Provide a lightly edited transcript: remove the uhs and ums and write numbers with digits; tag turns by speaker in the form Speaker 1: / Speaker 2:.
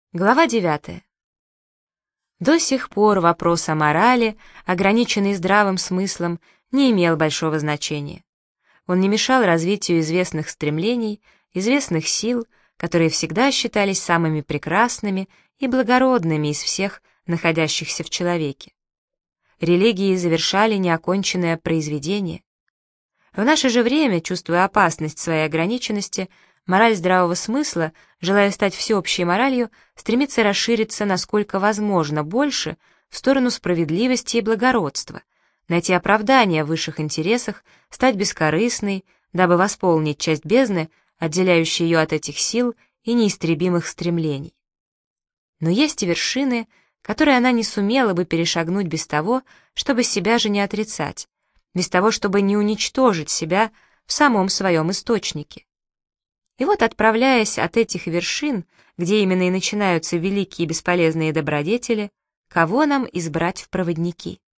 Speaker 1: Глава 9. До сих пор вопрос о морали, ограниченный здравым смыслом, не имел большого значения. Он не мешал развитию известных стремлений, известных сил, которые всегда считались самыми прекрасными и благородными из всех находящихся в человеке. Религии завершали неоконченное произведение. В наше же время, чувствуя опасность своей ограниченности, мораль здравого смысла, желая стать всеобщей моралью, стремится расшириться насколько возможно больше в сторону справедливости и благородства, найти оправдание в высших интересах, стать бескорыстной, дабы восполнить часть бездны, отделяющей ее от этих сил и неистребимых стремлений. Но есть и вершины, которые она не сумела бы перешагнуть без того, чтобы себя же не отрицать, без того, чтобы не уничтожить себя в самом своем источнике. И вот, отправляясь от этих вершин, где именно и начинаются великие и бесполезные добродетели, кого нам избрать в проводники?